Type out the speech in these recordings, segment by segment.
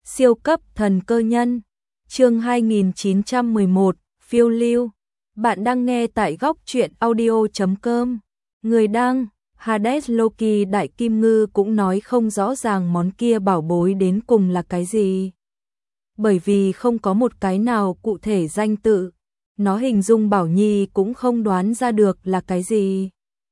Siêu cấp thần cơ nhân. Chương 2911, phiêu lưu. Bạn đang nghe tại góc truyện audio.com. Người đăng, Hades Loki. Đại Kim Ngư cũng nói không rõ ràng món kia bảo bối đến cùng là cái gì. Bởi vì không có một cái nào cụ thể danh tự, nó hình dung Bảo Nhi cũng không đoán ra được là cái gì.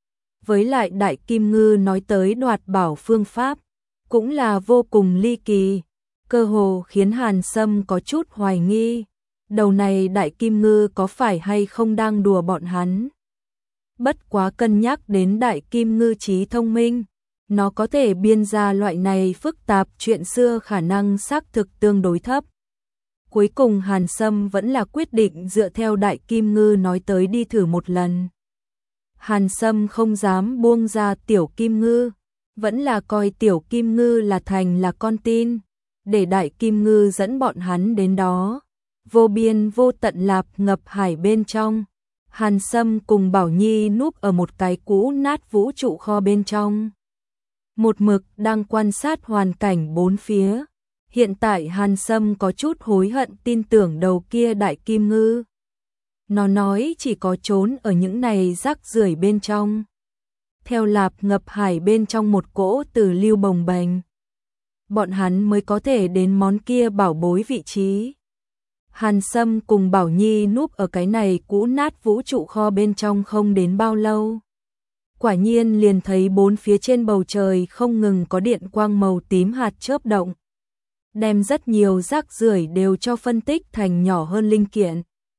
Với lại Đại Kim Ngư nói tới đoạt bảo phương pháp, cũng là vô cùng ly kỳ, cơ hồ khiến Hàn Sâm có chút hoài nghi, đầu này Đại Kim Ngư có phải hay không đang đùa bọn hắn. Bất quá cân nhắc đến Đại Kim Ngư trí thông minh, nó có thể biên ra loại này phức tạp chuyện xưa khả năng xác thực tương đối thấp. Cuối cùng Hàn Sâm vẫn là quyết định dựa theo Đại Kim Ngư nói tới đi thử một lần. Hàn Sâm không dám buông ra Tiểu Kim Ngư, vẫn là coi Tiểu Kim Ngư là thành là con tin, để Đại Kim Ngư dẫn bọn hắn đến đó. Vô biên vô tận lạp ngập hải bên trong, Hàn Sâm cùng Bảo Nhi núp ở một cái cũ nát vũ trụ kho bên trong. Một mực đang quan sát hoàn cảnh bốn phía. Hiện tại Hàn Sâm có chút hối hận tin tưởng đầu kia Đại Kim Ngư. Nó nói chỉ có trốn ở những này rác rưởi bên trong. Theo lạp ngập hải bên trong một cỗ từ lưu bồng bềnh, bọn hắn mới có thể đến món kia bảo bối vị trí. Hàn Sâm cùng Bảo Nhi núp ở cái này cũ nát vũ trụ kho bên trong không đến bao lâu. Quả nhiên liền thấy bốn phía trên bầu trời không ngừng có điện quang màu tím hạt chớp động, đem rất nhiều rác rưởi đều cho phân tích thành nhỏ hơn linh kiện.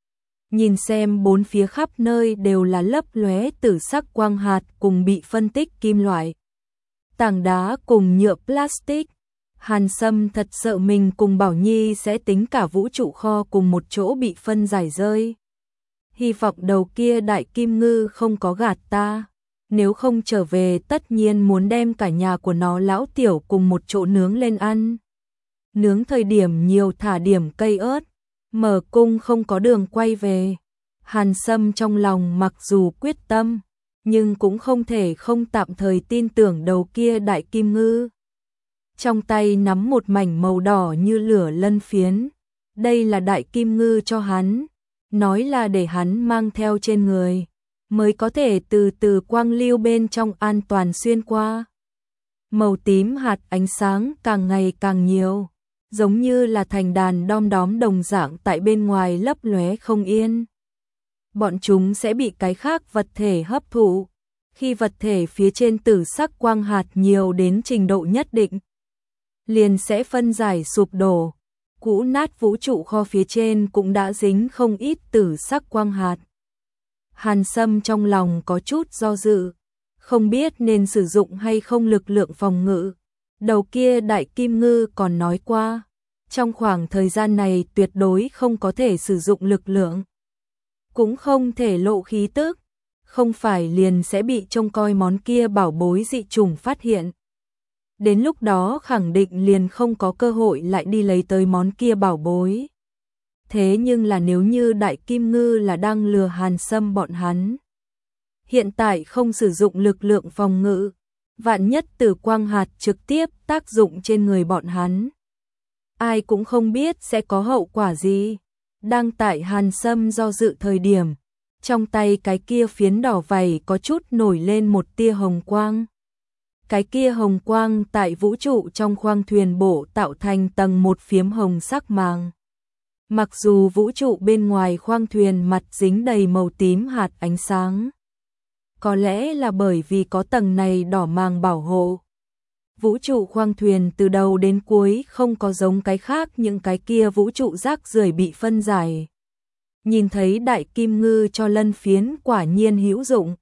Nhìn xem bốn phía khắp nơi đều là lấp lóe tử sắc quang hạt cùng bị phân tích kim loại, tảng đá cùng nhựa plastic. Hàn Sâm thật sợ mình cùng Bảo Nhi sẽ tính cả vũ trụ kho cùng một chỗ bị phân giải rơi. Hy vọng đầu kia Đại Kim Ngư không có gạt ta, nếu không trở về tất nhiên muốn đem cả nhà của nó lão tiểu cùng một chỗ nướng lên ăn. Nướng thời điểm nhiều thả điểm cây ớt, mở cung không có đường quay về. Hàn Sâm trong lòng mặc dù quyết tâm, nhưng cũng không thể không tạm thời tin tưởng đầu kia Đại Kim Ngư. Trong tay nắm một mảnh màu đỏ như lửa lân phiến, đây là Đại Kim Ngư cho hắn, nói là để hắn mang theo trên người, mới có thể từ từ quang lưu bên trong an toàn xuyên qua. Màu tím hạt ánh sáng càng ngày càng nhiều, giống như là thành đàn đom đóm đồng dạng tại bên ngoài lấp lóe không yên. Bọn chúng sẽ bị cái khác vật thể hấp thụ, khi vật thể phía trên tử sắc quang hạt nhiều đến trình độ nhất định, liền sẽ phân giải sụp đổ. Cũ nát vũ trụ kho phía trên cũng đã dính không ít tử sắc quang hạt. Hàn Sâm trong lòng có chút do dự, không biết nên sử dụng hay không lực lượng phòng ngự. Đầu kia Đại Kim Ngư còn nói qua, trong khoảng thời gian này tuyệt đối không có thể sử dụng lực lượng, cũng không thể lộ khí tức, không phải liền sẽ bị trông coi món kia bảo bối dị chủng phát hiện. Đến lúc đó khẳng định liền không có cơ hội lại đi lấy tới món kia bảo bối. Thế nhưng là nếu như Đại Kim Ngư là đang lừa Hàn Sâm bọn hắn, hiện tại không sử dụng lực lượng phòng ngự, vạn nhất tử quang hạt trực tiếp tác dụng trên người bọn hắn, ai cũng không biết sẽ có hậu quả gì. Đang tại Hàn Sâm do dự thời điểm, trong tay cái kia phiến đỏ vảy có chút nổi lên một tia hồng quang. Cái kia hồng quang tại vũ trụ trong khoang thuyền bộ tạo thành tầng một phiếm hồng sắc màng. Mặc dù vũ trụ bên ngoài khoang thuyền mặt dính đầy màu tím hạt ánh sáng, có lẽ là bởi vì có tầng này đỏ màng bảo hộ, vũ trụ khoang thuyền từ đầu đến cuối không có giống cái khác những cái kia vũ trụ rác rưởi bị phân giải. Nhìn thấy Đại Kim Ngư cho lân phiến quả nhiên hữu dụng,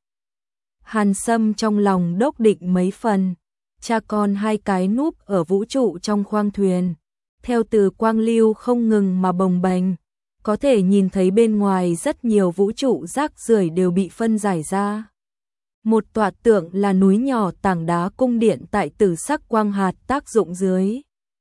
Hàn Sâm trong lòng đốc định mấy phần. Cha con hai cái núp ở vũ trụ trong khoang thuyền, theo từ quang lưu không ngừng mà bồng bềnh, có thể nhìn thấy bên ngoài rất nhiều vũ trụ rác rưởi đều bị phân giải ra. Một tọa tượng là núi nhỏ tảng đá cung điện tại tử sắc quang hạt tác dụng dưới,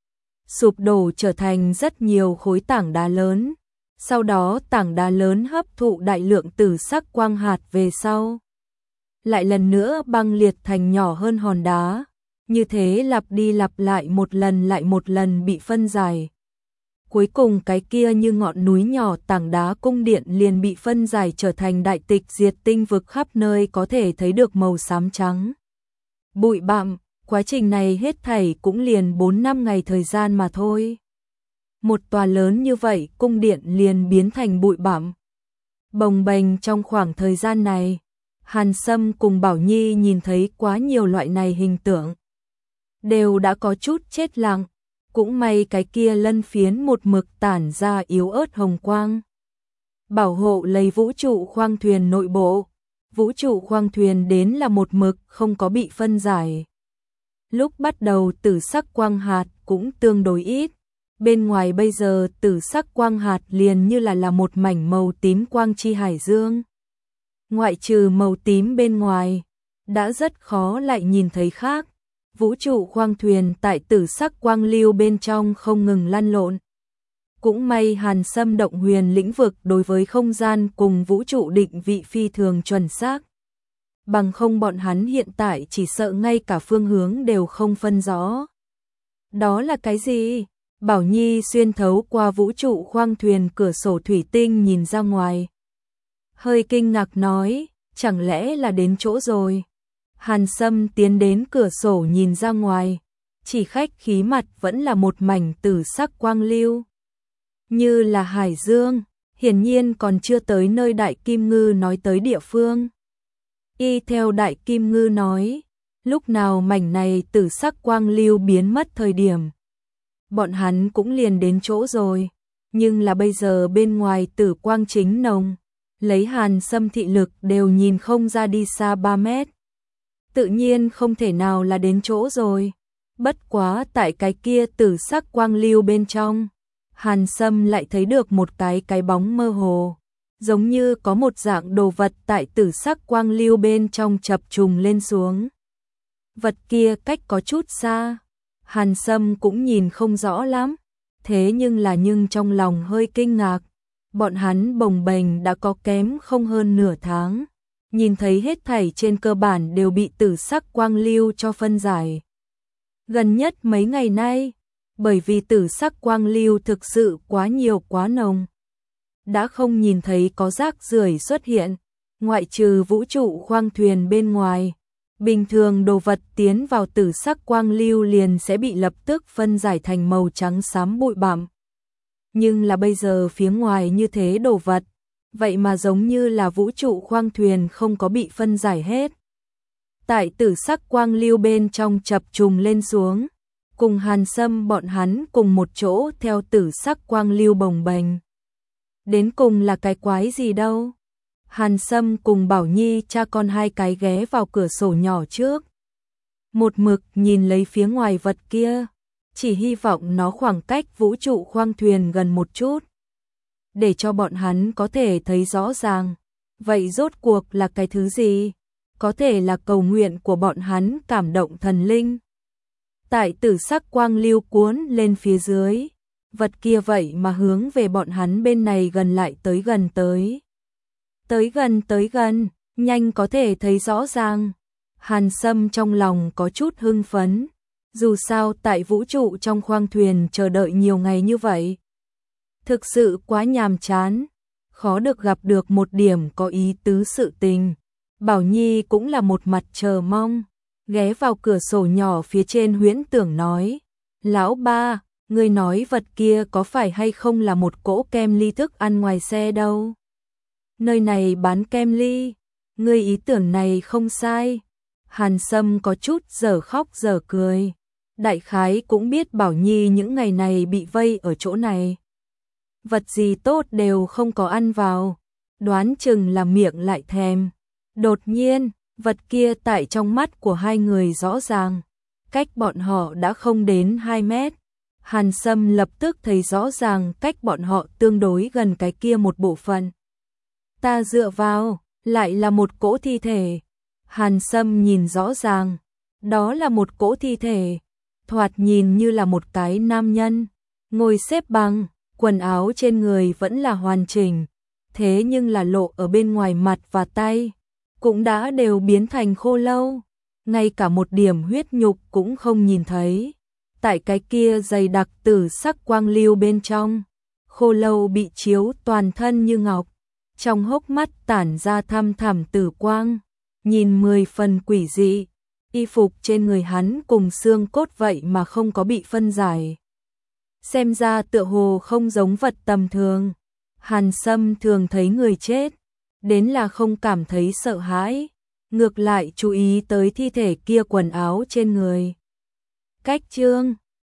sụp đổ trở thành rất nhiều khối tảng đá lớn. Sau đó tảng đá lớn hấp thụ đại lượng tử sắc quang hạt về sau, lại lần nữa băng liệt thành nhỏ hơn hòn đá. như thế lặp đi lặp lại một lần bị phân giải. Cuối cùng cái kia như ngọn núi nhỏ tảng đá cung điện liền bị phân giải trở thành đại tịch diệt tinh vực, khắp nơi có thể thấy được màu xám trắng. Bụi bặm, quá trình này hết thảy cũng liền 4-5 ngày thời gian mà thôi. Một tòa lớn như vậy cung điện liền biến thành bụi bặm. Bồng bềnh trong khoảng thời gian này, Hàn Sâm cùng Bảo Nhi nhìn thấy quá nhiều loại này hình tượng. Đều đã có chút chết lặng, cũng may cái kia lân phiến một mực tản ra yếu ớt hồng quang. Bảo hộ lấy vũ trụ khoang thuyền nội bộ, vũ trụ khoang thuyền đến là một mực không có bị phân giải. Lúc bắt đầu tử sắc quang hạt cũng tương đối ít, bên ngoài bây giờ tử sắc quang hạt liền như là một mảnh màu tím quang chi hải dương. Ngoại trừ màu tím bên ngoài, đã rất khó lại nhìn thấy khác. Vũ trụ khoang thuyền tại tử sắc quang lưu bên trong không ngừng lăn lộn. Cũng may Hàn Sâm động huyền lĩnh vực đối với không gian cùng vũ trụ định vị phi thường chuẩn xác. Bằng không bọn hắn hiện tại chỉ sợ ngay cả phương hướng đều không phân rõ. Đó là cái gì? Bảo Nhi xuyên thấu qua vũ trụ khoang thuyền cửa sổ thủy tinh nhìn ra ngoài. Hơi kinh ngạc nói, chẳng lẽ là đến chỗ rồi? Hàn Sâm tiến đến cửa sổ nhìn ra ngoài, chỉ khách khí mặt vẫn là một mảnh tử sắc quang lưu. Như là hải dương, hiển nhiên còn chưa tới nơi Đại Kim Ngư nói tới địa phương. Y theo Đại Kim Ngư nói, lúc nào mảnh này tử sắc quang lưu biến mất thời điểm, bọn hắn cũng liền đến chỗ rồi, nhưng là bây giờ bên ngoài tử quang chính nồng, lấy Hàn Sâm thị lực đều nhìn không ra đi xa 3 mét. Tự nhiên không thể nào là đến chỗ rồi. Bất quá tại cái kia tử sắc quang lưu bên trong, Hàn Sâm lại thấy được một cái bóng mơ hồ, giống như có một dạng đồ vật tại tử sắc quang lưu bên trong chập trùng lên xuống. Vật kia cách có chút xa, Hàn Sâm cũng nhìn không rõ lắm, thế nhưng trong lòng hơi kinh ngạc, bọn hắn bồng bềnh đã có kém không hơn nửa tháng. Nhìn thấy hết thảy trên cơ bản đều bị tử sắc quang lưu cho phân giải. Gần nhất mấy ngày nay, bởi vì tử sắc quang lưu thực sự quá nhiều quá nồng, đã không nhìn thấy có rác rưởi xuất hiện, ngoại trừ vũ trụ khoang thuyền bên ngoài. Bình thường đồ vật tiến vào tử sắc quang lưu liền sẽ bị lập tức phân giải thành màu trắng xám bụi bặm. Nhưng là bây giờ phía ngoài như thế đồ vật, vậy mà giống như là vũ trụ khoang thuyền không có bị phân giải hết. Tại tử sắc quang lưu bên trong chập trùng lên xuống, cùng Hàn Sâm bọn hắn cùng một chỗ theo tử sắc quang lưu bồng bềnh. Đến cùng là cái quái gì đâu? Hàn Sâm cùng Bảo Nhi cha con hai cái ghé vào cửa sổ nhỏ trước. Một mực nhìn lấy phía ngoài vật kia, chỉ hy vọng nó khoảng cách vũ trụ khoang thuyền gần một chút, để cho bọn hắn có thể thấy rõ ràng. Vậy rốt cuộc là cái thứ gì? Có thể là cầu nguyện của bọn hắn cảm động thần linh. Tại tử sắc quang lưu cuốn lên phía dưới, vật kia vậy mà hướng về bọn hắn bên này gần lại tới gần tới. Tới gần, nhanh có thể thấy rõ ràng. Hàn Sâm trong lòng có chút hưng phấn. Dù sao tại vũ trụ trong khoang thuyền chờ đợi nhiều ngày như vậy, thực sự quá nhàm chán, khó được gặp được một điểm có ý tứ sự tình. Bảo Nhi cũng là một mặt chờ mong, ghé vào cửa sổ nhỏ phía trên huyễn tưởng nói, lão ba, ngươi nói vật kia có phải hay không là một cỗ kem ly thức ăn ngoài xe đâu? Nơi này bán kem ly, ngươi ý tưởng này không sai. Hàn Sâm có chút dở khóc dở cười, đại khái cũng biết Bảo Nhi những ngày này bị vây ở chỗ này, vật gì tốt đều không có ăn vào, đoán chừng là miệng lại thèm. Đột nhiên, vật kia tại trong mắt của hai người rõ ràng, cách bọn họ đã không đến 2 mét. Hàn Sâm lập tức thấy rõ ràng cách bọn họ tương đối gần cái kia một bộ phận. Ta dựa vào, lại là một cỗ thi thể. Hàn Sâm nhìn rõ ràng, đó là một cỗ thi thể, thoạt nhìn như là một cái nam nhân, ngồi xếp bằng, quần áo trên người vẫn là hoàn chỉnh, thế nhưng là lộ ở bên ngoài mặt và tay, cũng đã đều biến thành khô lâu. ngay cả một điểm huyết nhục cũng không nhìn thấy. Tại cái kia dày đặc tử sắc quang lưu bên trong, Khô Lâu bị chiếu toàn thân như ngọc, trong hốc mắt tản ra thăm thẳm tử quang, nhìn 10 phần quỷ dị. Y phục trên người hắn cùng xương cốt vậy mà không có bị phân giải. Xem ra tựa hồ không giống vật tầm thường. Hàn Sâm thường thấy người chết, đến là không cảm thấy sợ hãi, ngược lại chú ý tới thi thể kia quần áo trên người. Cách chương